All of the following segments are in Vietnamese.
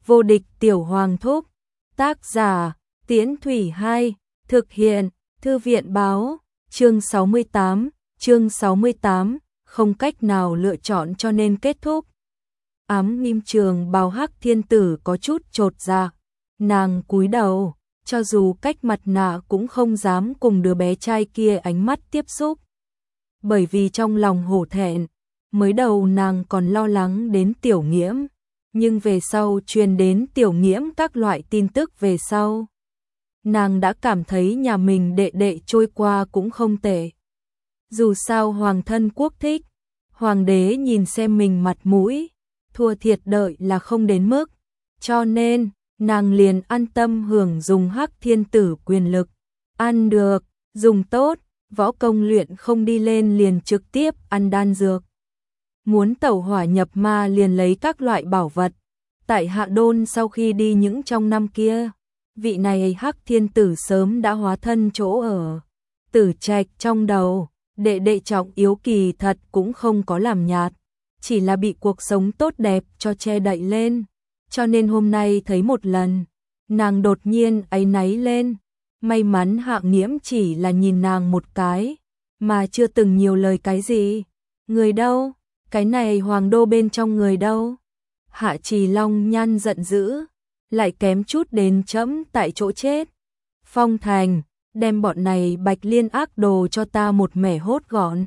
Vô địch tiểu hoàng thúc. Tác giả, Tiễn Thủy 2, thực hiện, Thư viện báo, chương 68, không cách nào lựa chọn cho nên kết thúc. Ám Nghiêm Trường Bào Hắc Thiên Tử có chút chột dạ, nàng cúi đầu, cho dù cách mặt nạ cũng không dám cùng đứa bé trai kia ánh mắt tiếp xúc. Bởi vì trong lòng hổ thẹn, mới đầu nàng còn lo lắng đến Tiểu Nghiễm, nhưng về sau truyền đến Tiểu Nghiễm các loại tin tức về sau, nàng đã cảm thấy nhà mình đệ đệ trôi qua cũng không tệ. Dù sao hoàng thân quốc thích, hoàng đế nhìn xem mình mặt mũi, thua thiệt đợi là không đến mức, cho nên nàng liền an tâm hưởng dùng Hắc Thiên Tử quyền lực, ăn được, dùng tốt, võ công luyện không đi lên liền trực tiếp ăn đan dược. Muốn tẩu hỏa nhập ma liền lấy các loại bảo vật. Tại Hạ Đôn sau khi đi những trong năm kia, vị này Hắc Thiên Tử sớm đã hóa thân chỗ ở Tử Trạch trong đầu, đệ đệ trọng yếu kỳ thật cũng không có làm nhạt, chỉ là bị cuộc sống tốt đẹp cho che đậy lên, cho nên hôm nay thấy một lần, nàng đột nhiên áy náy lên, may mắn Hạ Nghiễm chỉ là nhìn nàng một cái, mà chưa từng nhiều lời cái gì. Người đâu? Cái này hoàng đô bên trong người đâu? Hạ Trì Long Nhan giận dữ, lại kém chút đến chẫm tại chỗ chết. Phong Thành, đem bọn này Bạch Liên ác đồ cho ta một mẻ hốt gọn.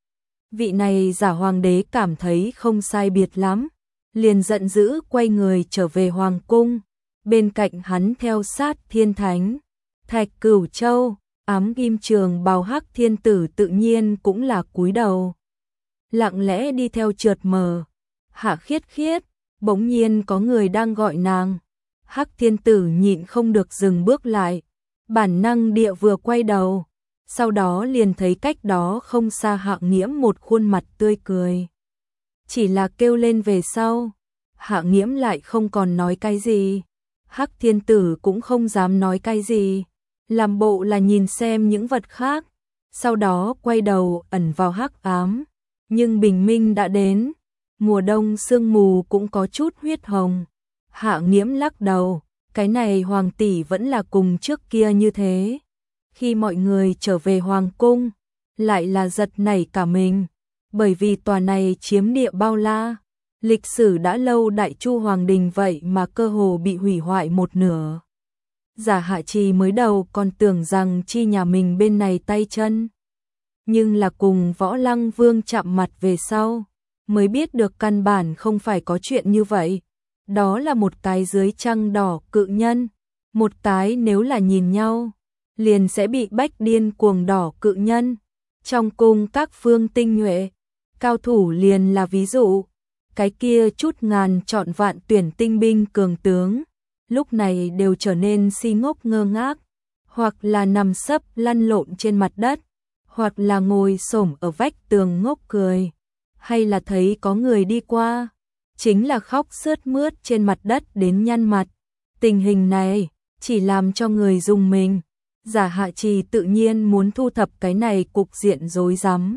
Vị này giả hoàng đế cảm thấy không sai biệt lắm, liền giận dữ quay người trở về hoàng cung, bên cạnh hắn theo sát Thiên Thánh, Thạch Cửu Châu, Ám Nghiêm Trường Bào Hắc Thiên Tử tự nhiên cũng là cúi đầu, lặng lẽ đi theo trượt mờ. Hạ Khiết Khiết, bỗng nhiên có người đang gọi nàng. Hắc Thiên Tử nhịn không được dừng bước lại, bản năng địa vừa quay đầu, sau đó liền thấy cách đó không xa Hạ Nghiễm một khuôn mặt tươi cười. Chỉ là kêu lên về sau, Hạ Nghiễm lại không còn nói cái gì, Hắc Thiên Tử cũng không dám nói cái gì, làm bộ là nhìn xem những vật khác, sau đó quay đầu ẩn vào hắc ám. Nhưng bình minh đã đến, mùa đông sương mù cũng có chút huyết hồng. Hạ Nghiễm lắc đầu, cái này hoàng tỷ vẫn là cùng trước kia như thế. Khi mọi người trở về hoàng cung, lại là giật nảy cả mình, bởi vì tòa này chiếm địa bao la, lịch sử đã lâu Đại Chu Hoàng Đình vậy mà cơ hồ bị hủy hoại một nửa. Giả Hạ Trì mới đầu còn tưởng rằng chi nhà mình bên này tay chân, nhưng là cùng Võ Lăng Vương chạm mặt về sau, mới biết được căn bản không phải có chuyện như vậy. Đó là một cái dưới trăng đỏ cự nhân, một cái nếu là nhìn nhau, liền sẽ bị bách điên cuồng đỏ cự nhân. Trong cung các phương tinh nhuệ, cao thủ liền là ví dụ, cái kia chút ngàn chọn vạn tuyển tinh binh cường tướng, lúc này đều trở nên si ngốc ngơ ngác, hoặc là nằm sấp lăn lộn trên mặt đất, hoặc là ngồi xổm ở vách tường ngốc cười, hay là thấy có người đi qua, chính là khóc sướt mướt trên mặt đất đến nhăn mặt. Tình hình này chỉ làm cho người rùng mình. Giả Hạ Trì tự nhiên muốn thu thập cái này cục diện rối rắm.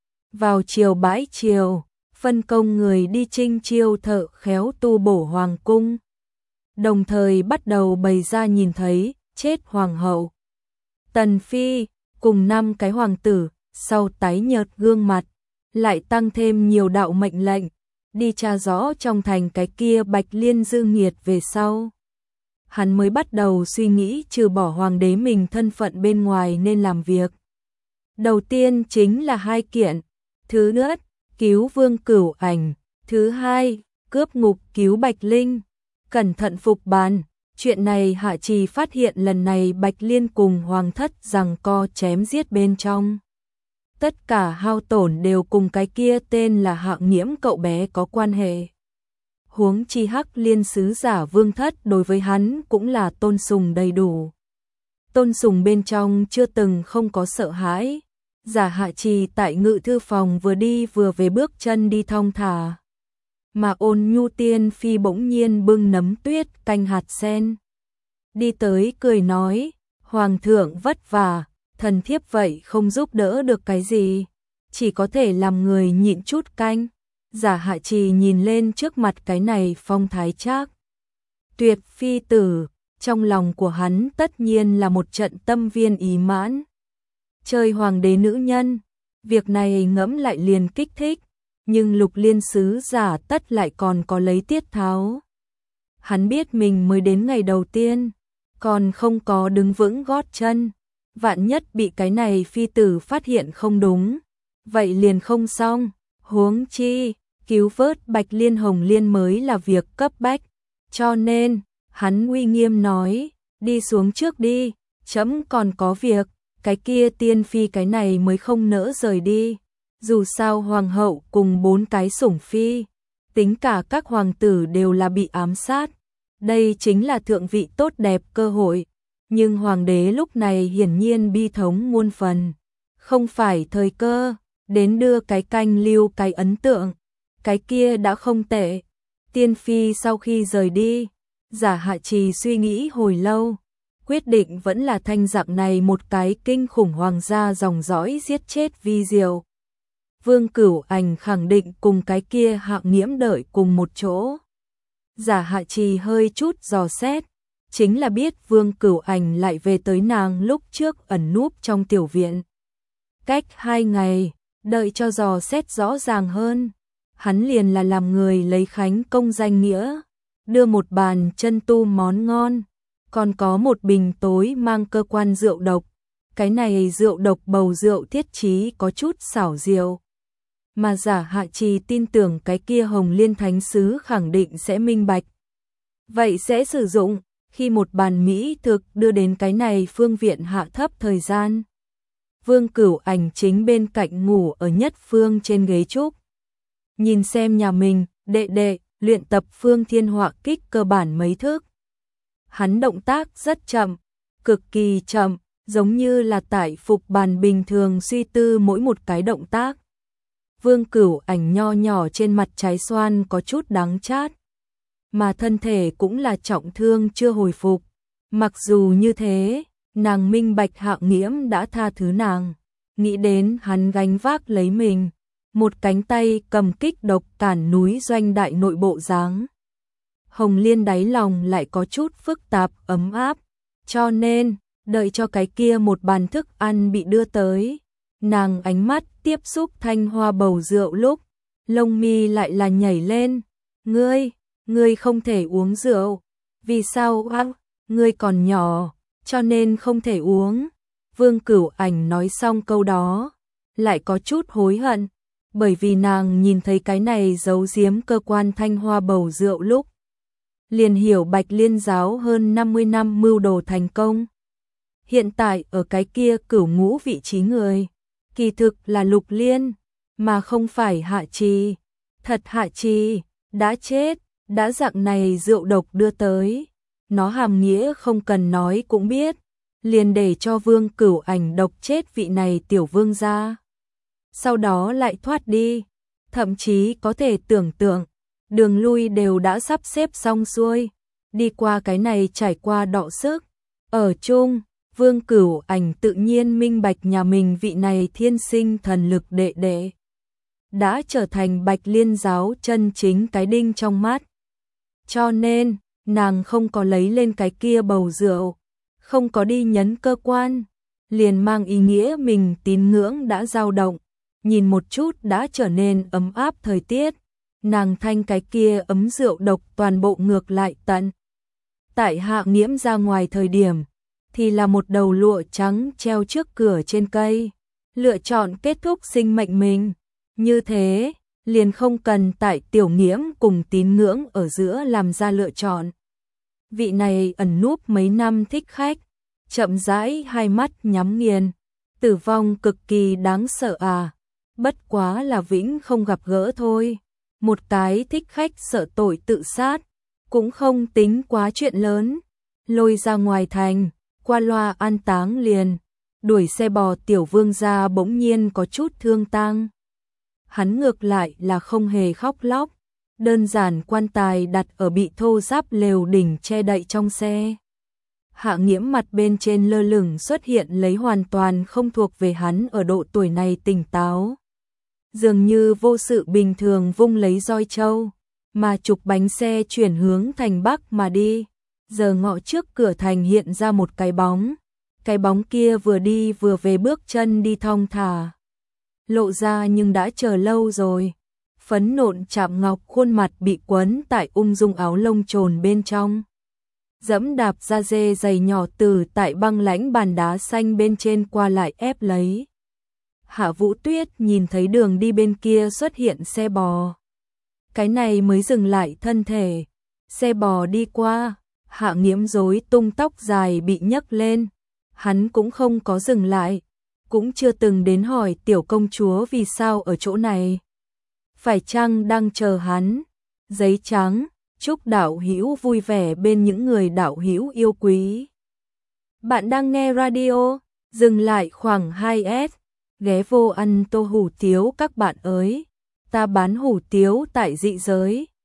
Vào chiều bãi chiều, phân công người đi chinh chiêu thợ khéo tu bổ hoàng cung, đồng thời bắt đầu bày ra nhìn thấy chết hoàng hậu Tần Phi cùng 5 cái hoàng tử, sau tái nhợt gương mặt, lại tăng thêm nhiều đạo mệnh lệnh, đi tra rõ trong thành cái kia Bạch Liên dư nghiệt về sau. Hắn mới bắt đầu suy nghĩ trừ bỏ hoàng đế mình thân phận bên ngoài nên làm việc. Đầu tiên chính là 2 kiện, thứ nhất, cứu Vương Cửu Ảnh, thứ hai, cướp ngục cứu Bạch Linh, cẩn thận phục bàn. Chuyện này Hạ Trì phát hiện lần này Bạch Liên cùng hoàng thất giằng co chém giết bên trong. Tất cả hao tổn đều cùng cái kia tên là Hạ Nghiễm cậu bé có quan hệ. Huống chi Hắc Liên sứ giả Vương thất đối với hắn cũng là tôn sùng đầy đủ. Tôn sùng bên trong chưa từng không có sợ hãi. Giả Hạ Trì tại ngự thư phòng vừa đi vừa về bước chân đi thong thả. Mà Ôn Nhu Tiên Phi bỗng nhiên bưng nấm tuyết canh hạt sen. Đi tới cười nói, Hoàng thượng vất vả, thần thiếp vậy không giúp đỡ được cái gì, chỉ có thể làm người nhịn chút canh. Giả Hạ Trì nhìn lên trước mặt cái này phong thái trác tuyệt phi tử, trong lòng của hắn tất nhiên là một trận tâm viên ý mãn. Chơi hoàng đế nữ nhân, việc này ngẫm lại liền kích thích, nhưng Lục Liên sứ giả tất lại còn có lấy tiết tháo. Hắn biết mình mới đến ngày đầu tiên, còn không có đứng vững gót chân, vạn nhất bị cái này phi tử phát hiện không đúng, vậy liền không xong, huống chi, cứu vớt Bạch Liên Hồng Liên mới là việc cấp bách, cho nên, hắn uy nghiêm nói, đi xuống trước đi, trẫm còn có việc, cái kia tiên phi cái này mới không nỡ rời đi, dù sao hoàng hậu cùng 4 cái sủng phi, tính cả các hoàng tử đều là bị ám sát, đây chính là thượng vị tốt đẹp cơ hội, nhưng hoàng đế lúc này hiển nhiên bi thống muôn phần, không phải thời cơ, đến đưa cái canh lưu cái ấn tượng, cái kia đã không tệ. Tiên phi sau khi rời đi, Giả Hạ Trì suy nghĩ hồi lâu, quyết định vẫn là thanh giặc này một cái kinh khủng hoàng gia dòng dõi giết chết Vi Diệu. Vương Cửu Ảnh khẳng định cùng cái kia Hạng Nghiễm đợi cùng một chỗ. Giả Hạ Trì hơi chút dò xét, chính là biết Vương Cửu Ảnh lại về tới nàng lúc trước ẩn núp trong tiểu viện. Cách 2 ngày, đợi cho dò xét rõ ràng hơn, hắn liền là làm người lấy Khánh công danh nghĩa, đưa một bàn chân tu món ngon, còn có một bình tối mang cơ quan rượu độc, cái này rượu độc bầu rượu thiết chí có chút xảo diệu. Mà Giả Hạ Trì tin tưởng cái kia Hồng Liên Thánh Sứ khẳng định sẽ minh bạch. Vậy sẽ sử dụng, khi một bàn mỹ thực đưa đến cái này phương viện hạ thấp thời gian. Vương Cửu Ảnh chính bên cạnh ngủ ở nhất phương trên ghế trúc. Nhìn xem nhà mình, đệ đệ, luyện tập Phương Thiên Họa Kích cơ bản mấy thức. Hắn động tác rất chậm, cực kỳ chậm, giống như là tại phục bàn bình thường suy tư mỗi một cái động tác. Vương Cửu Ảnh nho nhỏ trên mặt trái xoan có chút đắng chát, mà thân thể cũng là trọng thương chưa hồi phục. Mặc dù như thế, nàng minh bạch Hạng Nghiễm đã tha thứ nàng, nghĩ đến hắn gánh vác lấy mình, một cánh tay cầm kích độc cản núi doanh đại nội bộ dáng. Hồng Liên đáy lòng lại có chút phức tạp ấm áp, cho nên, đợi cho cái kia một bàn thức ăn bị đưa tới, nàng ánh mắt tiếp xúc thanh hoa bầu rượu lúc, lông mi lại là nhảy lên, ngươi không thể uống rượu, vì sao ngươi còn nhỏ, cho nên không thể uống. Vương Cửu Ảnh nói xong câu đó, lại có chút hối hận, bởi vì nàng nhìn thấy cái này giấu giếm cơ quan thanh hoa bầu rượu lúc, liền hiểu Bạch Liên giáo hơn 50 năm mưu đồ thành công. Hiện tại ở cái kia cửu ngũ vị trí người, kỳ thực là Lục Liên, mà không phải Hạ Trì. Thật Hạ Trì, đã chết, đã dạng này rượu độc đưa tới. Nó hàm nghĩa không cần nói cũng biết, liền để cho Vương Cửu Ảnh độc chết vị này tiểu vương gia. Sau đó lại thoát đi, thậm chí có thể tưởng tượng, đường lui đều đã sắp xếp xong xuôi, đi qua cái này trải qua đọ sức. Ở chung, Vương Cửu Ảnh tự nhiên minh bạch nhà mình vị này thiên sinh thần lực đệ đệ đã trở thành Bạch Liên giáo chân chính cái đinh trong mắt. Cho nên, nàng không có lấy lên cái kia bầu rượu, không có đi nhấn cơ quan, liền mang ý nghĩa mình tín ngưỡng đã dao động, nhìn một chút đã trở nên ấm áp thời tiết, nàng thanh cái kia ấm rượu độc toàn bộ ngược lại tận. Tại Hạng Nghiễm ra ngoài thời điểm, thì là một đầu lụa trắng treo trước cửa trên cây, lựa chọn kết thúc sinh mệnh mình, như thế, liền không cần tại Tiểu Nghiễm cùng tín ngưỡng ở giữa làm ra lựa chọn. Vị này ẩn núp mấy năm thích khách, chậm rãi hai mắt nhắm nghiền, tử vong cực kỳ đáng sợ à, bất quá là vĩnh không gặp gỡ thôi. Một cái thích khách sợ tội tự sát, cũng không tính quá chuyện lớn, lôi ra ngoài thành, qua loa an táng liền, đuổi xe bò tiểu vương gia bỗng nhiên có chút thương tang. Hắn ngược lại là không hề khóc lóc, đơn giản quan tài đặt ở bị thô ráp lều đỉnh che đậy trong xe. Hạng Nghiễm mặt bên trên lơ lửng xuất hiện lấy hoàn toàn không thuộc về hắn ở độ tuổi này tỉnh táo. Dường như vô sự bình thường vung lấy roi trâu, mà trục bánh xe chuyển hướng thành Bắc mà đi. Giờ ngõ trước cửa thành hiện ra một cái bóng. Cái bóng kia vừa đi vừa về, bước chân đi thong thả. Lộ ra nhưng đã chờ lâu rồi. Phấn nộn chạm ngọc, khuôn mặt bị quấn tại ung dung áo lông trồn bên trong. Dẫm đạp da dê giày nhỏ từ tại băng lãnh bàn đá xanh bên trên qua lại ép lấy. Hạ Vũ Tuyết nhìn thấy đường đi bên kia xuất hiện xe bò. Cái này mới dừng lại thân thể. Xe bò đi qua, Hạ Nghiễm rối tung tóc dài bị nhấc lên. Hắn cũng không có dừng lại, cũng chưa từng đến hỏi tiểu công chúa vì sao ở chỗ này. Phải chăng đang chờ hắn? Giấy trắng, chúc đạo hữu vui vẻ bên những người đạo hữu yêu quý. Bạn đang nghe radio, dừng lại khoảng 2S, ghé vô ăn tô hủ tiếu các bạn ơi. Ta bán hủ tiếu tại dị giới.